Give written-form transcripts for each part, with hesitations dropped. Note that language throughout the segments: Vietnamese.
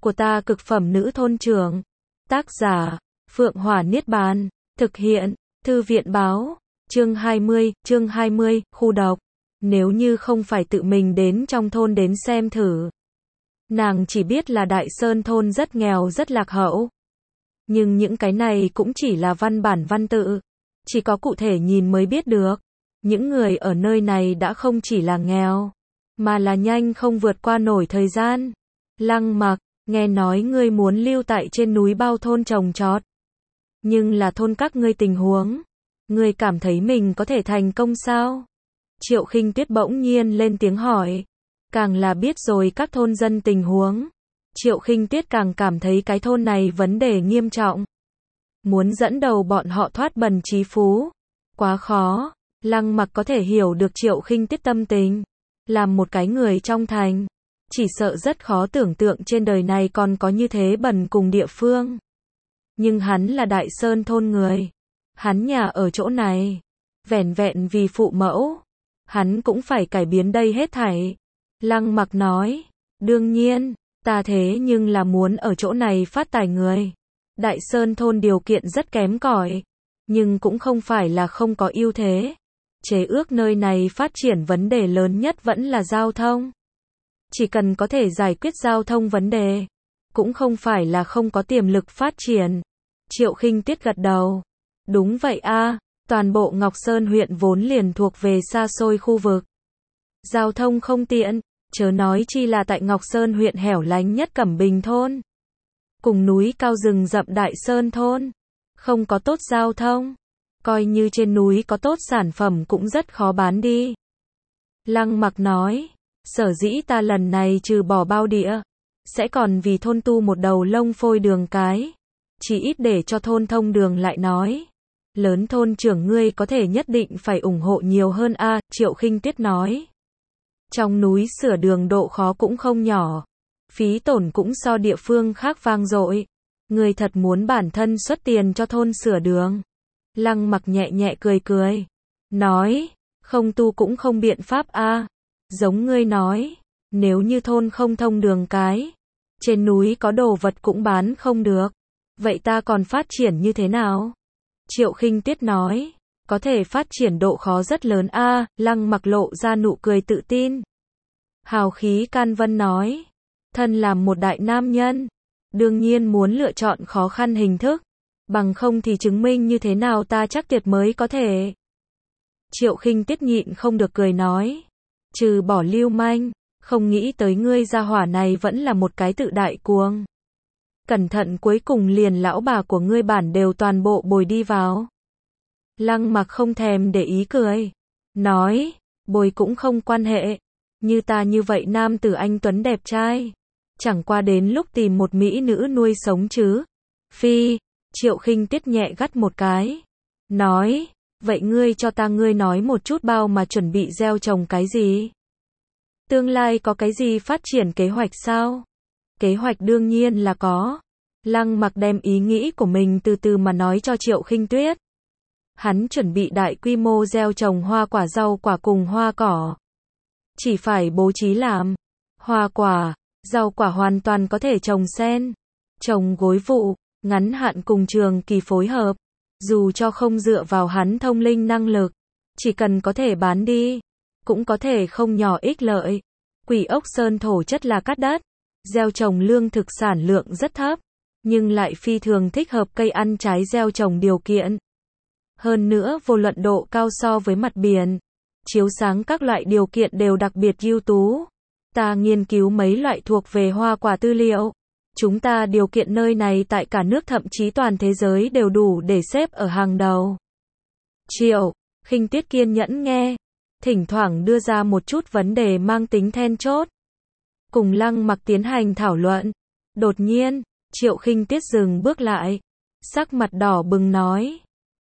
của ta cực phẩm nữ thôn trưởng. Tác giả, Phượng Hỏa Niết Bàn. Thực hiện, Thư viện Báo. Chương 20, khu độc. Nếu như không phải tự mình đến trong thôn đến xem thử. Nàng chỉ biết là Đại Sơn thôn rất nghèo rất lạc hậu. Nhưng những cái này cũng chỉ là văn bản văn tự. Chỉ có cụ thể nhìn mới biết được. Những người ở nơi này đã không chỉ là nghèo, mà là nhanh không vượt qua nổi thời gian. Lăng Mặc, nghe nói ngươi muốn lưu tại trên núi Bao thôn trồng trọt. Nhưng là thôn các ngươi tình huống. Ngươi cảm thấy mình có thể thành công sao? Triệu Khinh Tuyết bỗng nhiên lên tiếng hỏi. Càng là biết rồi các thôn dân tình huống. Triệu Khinh Tuyết càng cảm thấy cái thôn này vấn đề nghiêm trọng. Muốn dẫn đầu bọn họ thoát bần trí phú. Quá khó. Lăng Mặc có thể hiểu được Triệu Khinh Tuyết tâm tình. Làm một cái người trong thành. Chỉ sợ rất khó tưởng tượng trên đời này còn có như thế bần cùng địa phương. Nhưng hắn là Đại Sơn thôn người. Hắn nhà ở chỗ này. Vẻn vẹn vì phụ mẫu. Hắn cũng phải cải biến đây hết thảy. Lăng Mặc nói. Đương nhiên, ta thế nhưng là muốn ở chỗ này phát tài người. Đại Sơn thôn điều kiện rất kém cỏi. Nhưng cũng không phải là không có ưu thế. Chế ước nơi này phát triển vấn đề lớn nhất vẫn là giao thông. Chỉ cần có thể giải quyết giao thông vấn đề. Cũng không phải là không có tiềm lực phát triển. Triệu Khinh Tuyết gật đầu. Đúng vậy a, toàn bộ Ngọc Sơn huyện vốn liền thuộc về xa xôi khu vực. Giao thông không tiện, chớ nói chi là tại Ngọc Sơn huyện hẻo lánh nhất Cẩm Bình thôn. Cùng núi cao rừng rậm Đại Sơn thôn. Không có tốt giao thông. Coi như trên núi có tốt sản phẩm cũng rất khó bán đi. Lăng Mặc nói. Sở dĩ ta lần này trừ bỏ bao địa. Sẽ còn vì thôn tu một đầu lông phôi đường cái. Chỉ ít để cho thôn thông đường lại nói. Lớn thôn trưởng ngươi có thể nhất định phải ủng hộ nhiều hơn a, Triệu Khinh Tuyết nói. Trong núi sửa đường độ khó cũng không nhỏ. Phí tổn cũng so địa phương khác vang dội. Ngươi thật muốn bản thân xuất tiền cho thôn sửa đường. Lăng Mặc nhẹ nhẹ cười cười. Nói, không tu cũng không biện pháp a. Giống ngươi nói, nếu như thôn không thông đường cái. Trên núi có đồ vật cũng bán không được. Vậy ta còn phát triển như thế nào? Triệu Khinh Tuyết nói, có thể phát triển độ khó rất lớn a. Lăng Mặc lộ ra nụ cười tự tin. Hào khí can vân nói, thân làm một đại nam nhân, đương nhiên muốn lựa chọn khó khăn hình thức, bằng không thì chứng minh như thế nào ta chắc tuyệt mới có thể. Triệu Khinh Tuyết nhịn không được cười nói, trừ bỏ lưu manh, không nghĩ tới ngươi gia hỏa này vẫn là một cái tự đại cuồng. Cẩn thận cuối cùng liền lão bà của ngươi bản đều toàn bộ bồi đi vào. Lăng Mặc không thèm để ý cười. Nói, bồi cũng không quan hệ. Như ta như vậy nam tử anh tuấn đẹp trai. Chẳng qua đến lúc tìm một mỹ nữ nuôi sống chứ. Phi, Triệu Khinh Tuyết nhẹ gắt một cái. Nói, vậy ngươi cho ta ngươi nói một chút bao mà chuẩn bị gieo trồng cái gì? Tương lai có cái gì phát triển kế hoạch sao? Kế hoạch đương nhiên là có. Lăng Mặc đem ý nghĩ của mình từ từ mà nói cho Triệu Khinh Tuyết. Hắn chuẩn bị đại quy mô gieo trồng hoa quả rau quả cùng hoa cỏ. Chỉ phải bố trí làm. Hoa quả, rau quả hoàn toàn có thể trồng xen. Trồng gối vụ, ngắn hạn cùng trường kỳ phối hợp. Dù cho không dựa vào hắn thông linh năng lực. Chỉ cần có thể bán đi. Cũng có thể không nhỏ ích lợi. Quỷ ốc sơn thổ chất là cát đất. Gieo trồng lương thực sản lượng rất thấp, nhưng lại phi thường thích hợp cây ăn trái gieo trồng điều kiện. Hơn nữa vô luận độ cao so với mặt biển, chiếu sáng các loại điều kiện đều đặc biệt ưu tú. Ta nghiên cứu mấy loại thuộc về hoa quả tư liệu. Chúng ta điều kiện nơi này tại cả nước thậm chí toàn thế giới đều đủ để xếp ở hàng đầu. Triệu Khinh Tuyết kiên nhẫn nghe, thỉnh thoảng đưa ra một chút vấn đề mang tính then chốt. Cùng Lăng Mặc tiến hành thảo luận. Đột nhiên, Triệu Khinh Tuyết dừng bước lại. Sắc mặt đỏ bừng nói.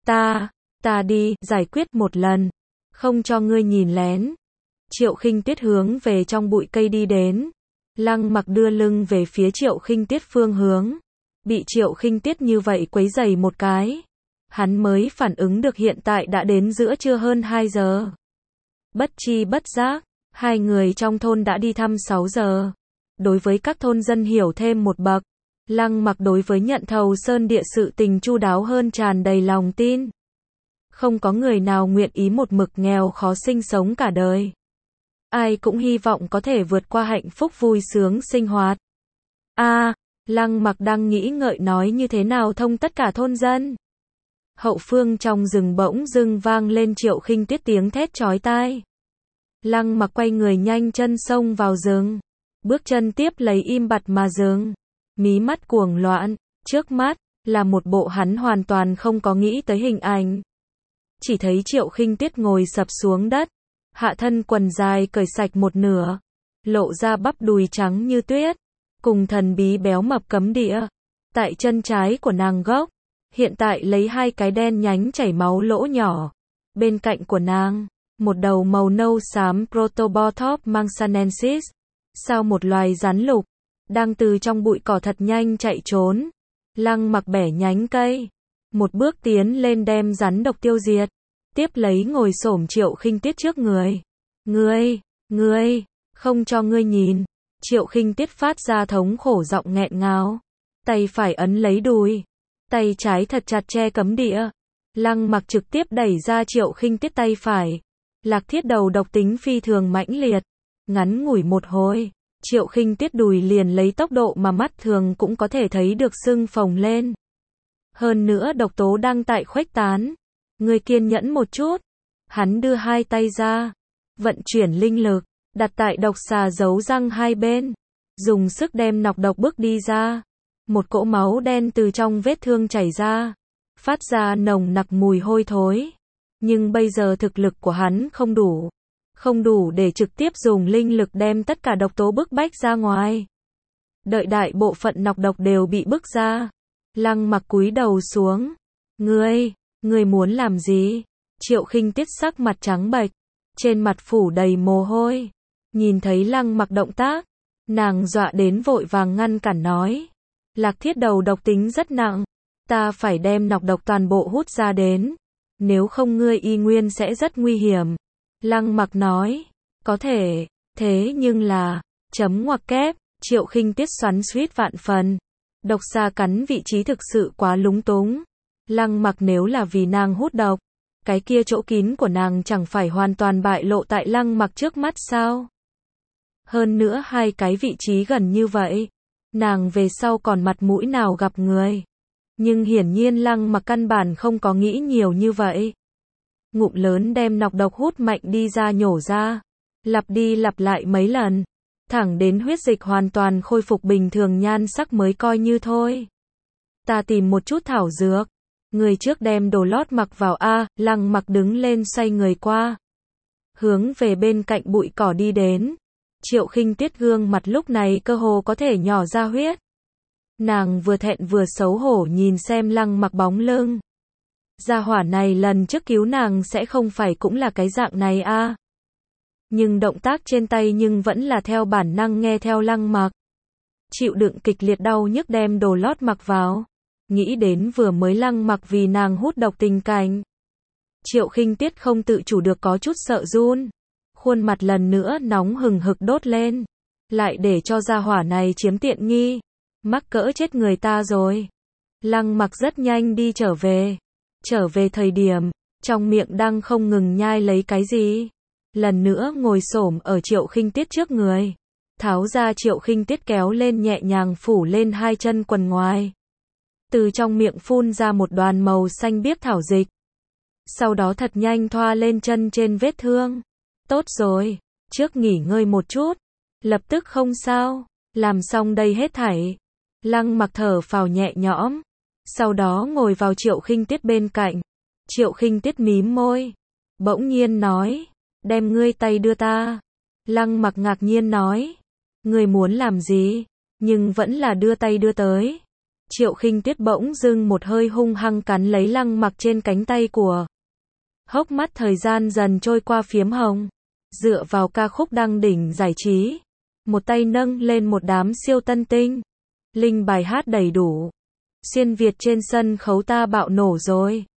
Ta đi, giải quyết một lần. Không cho ngươi nhìn lén. Triệu Khinh Tuyết hướng về trong bụi cây đi đến. Lăng Mặc đưa lưng về phía Triệu Khinh Tuyết phương hướng. Bị Triệu Khinh Tuyết như vậy quấy rầy một cái. Hắn mới phản ứng được hiện tại đã đến giữa trưa hơn 2 giờ. Bất chi bất giác, hai người trong thôn đã đi thăm 6 giờ. đối với các thôn dân hiểu thêm một bậc. Lăng Mặc đối với nhận thầu sơn địa sự tình chu đáo hơn tràn đầy lòng tin. Không có người nào nguyện ý một mực nghèo khó sinh sống cả đời. Ai cũng hy vọng có thể vượt qua hạnh phúc vui sướng sinh hoạt. Lăng Mặc đang nghĩ ngợi nói như thế nào thông tất cả thôn dân. Hậu phương trong rừng bỗng dưng vang lên Triệu Khinh Tuyết tiếng thét chói tai. Lăng Mặc quay người nhanh chân xông vào rừng. Bước chân tiếp lấy im bặt mà dừng. Mí mắt cuồng loạn, trước mắt là một bộ hắn hoàn toàn không có nghĩ tới hình ảnh. Chỉ thấy Triệu Khinh Tuyết ngồi sập xuống đất, hạ thân quần dài cởi sạch một nửa, lộ ra bắp đùi trắng như tuyết, cùng thần bí béo mập cấm địa. Tại chân trái của nàng gốc, hiện tại lấy hai cái đen nhánh chảy máu lỗ nhỏ. Bên cạnh của nàng, một đầu màu nâu xám Protobothop manxanensis, sao một loài rắn lục, đang từ trong bụi cỏ thật nhanh chạy trốn. Lăng Mặc bẻ nhánh cây, một bước tiến lên đem rắn độc tiêu diệt, tiếp lấy ngồi xổm Triệu Khinh Tuyết trước người. Ngươi, không cho ngươi nhìn. Triệu Khinh Tuyết phát ra thống khổ giọng nghẹn ngào, tay phải ấn lấy đùi, tay trái thật chặt che cấm địa. Lăng Mặc trực tiếp đẩy ra Triệu Khinh Tuyết tay phải. Lạc thiết đầu độc tính phi thường mãnh liệt, ngắn ngủi một hồi, Triệu Khinh Tuyết đùi liền lấy tốc độ mà mắt thường cũng có thể thấy được sưng phồng lên. Hơn nữa độc tố đang tại khuếch tán. Ngươi kiên nhẫn một chút. Hắn đưa hai tay ra, vận chuyển linh lực, đặt tại độc xà giấu răng hai bên, dùng sức đem nọc độc bước đi ra. Một cỗ máu đen từ trong vết thương chảy ra, phát ra nồng nặc mùi hôi thối. Nhưng bây giờ thực lực của hắn không đủ để trực tiếp dùng linh lực đem tất cả độc tố bức bách ra ngoài. Đợi đại bộ phận nọc độc đều bị bức ra, Lăng Mặc cúi đầu xuống. Ngươi muốn làm gì? Triệu Khinh Tuyết sắc mặt trắng bệch, trên mặt phủ đầy mồ hôi. Nhìn thấy Lăng Mặc động tác, nàng dọa đến vội vàng ngăn cản nói. Lạc thiết đầu độc tính rất nặng, ta phải đem nọc độc toàn bộ hút ra đến. Nếu không ngươi y nguyên sẽ rất nguy hiểm. Lăng Mặc nói, có thể, thế nhưng là, chấm ngoặc kép, Triệu Khinh Tuyết xoắn xuýt vạn phần. Độc xà cắn vị trí thực sự quá lúng túng. Lăng Mặc nếu là vì nàng hút độc, cái kia chỗ kín của nàng chẳng phải hoàn toàn bại lộ tại Lăng Mặc trước mắt sao? Hơn nữa hai cái vị trí gần như vậy, nàng về sau còn mặt mũi nào gặp người. Nhưng hiển nhiên Lăng Mặc căn bản không có nghĩ nhiều như vậy. Ngụm lớn đem nọc độc hút mạnh đi ra nhổ ra, lặp đi lặp lại mấy lần, thẳng đến huyết dịch hoàn toàn khôi phục bình thường nhan sắc mới coi như thôi. Ta tìm một chút thảo dược, người trước đem đồ lót mặc vào a. Lăng Mặc đứng lên xoay người qua, hướng về bên cạnh bụi cỏ đi đến. Triệu Khinh Tuyết gương mặt lúc này cơ hồ có thể nhỏ ra huyết. Nàng vừa thẹn vừa xấu hổ nhìn xem Lăng Mặc bóng lưng. Gia hỏa này lần trước cứu nàng sẽ không phải cũng là cái dạng này a. Nhưng động tác trên tay nhưng vẫn là theo bản năng nghe theo Lăng Mặc. Chịu đựng kịch liệt đau nhức đem đồ lót mặc vào. Nghĩ đến vừa mới Lăng Mặc vì nàng hút độc tình cảnh. Triệu Khinh Tuyết không tự chủ được có chút sợ run. Khuôn mặt lần nữa nóng hừng hực đốt lên. Lại để cho gia hỏa này chiếm tiện nghi. Mắc cỡ chết người ta rồi. Lăng Mặc rất nhanh đi trở về. Trở về thời điểm, trong miệng đang không ngừng nhai lấy cái gì. Lần nữa ngồi xổm ở Triệu Khinh Tuyết trước người. Tháo ra Triệu Khinh Tuyết kéo lên nhẹ nhàng phủ lên hai chân quần ngoài. Từ trong miệng phun ra một đoàn màu xanh biếc thảo dịch. Sau đó thật nhanh thoa lên chân trên vết thương. Tốt rồi, trước nghỉ ngơi một chút. Lập tức không sao, làm xong đây hết thảy. Lăng Mặc thở phào nhẹ nhõm. Sau đó ngồi vào Triệu Khinh Tuyết bên cạnh. Triệu Khinh Tuyết mím môi, bỗng nhiên nói, đem ngươi tay đưa ta. Lăng Mặc ngạc nhiên nói, ngươi muốn làm gì? Nhưng vẫn là đưa tay đưa tới. Triệu Khinh Tuyết bỗng dưng một hơi hung hăng cắn lấy Lăng Mặc trên cánh tay của. Hốc mắt thời gian dần trôi qua phiếm hồng. Dựa vào ca khúc đăng đỉnh giải trí. Một tay nâng lên một đám siêu tân tinh. Linh bài hát đầy đủ. Xuyên Việt trên sân khấu ta bạo nổ rồi.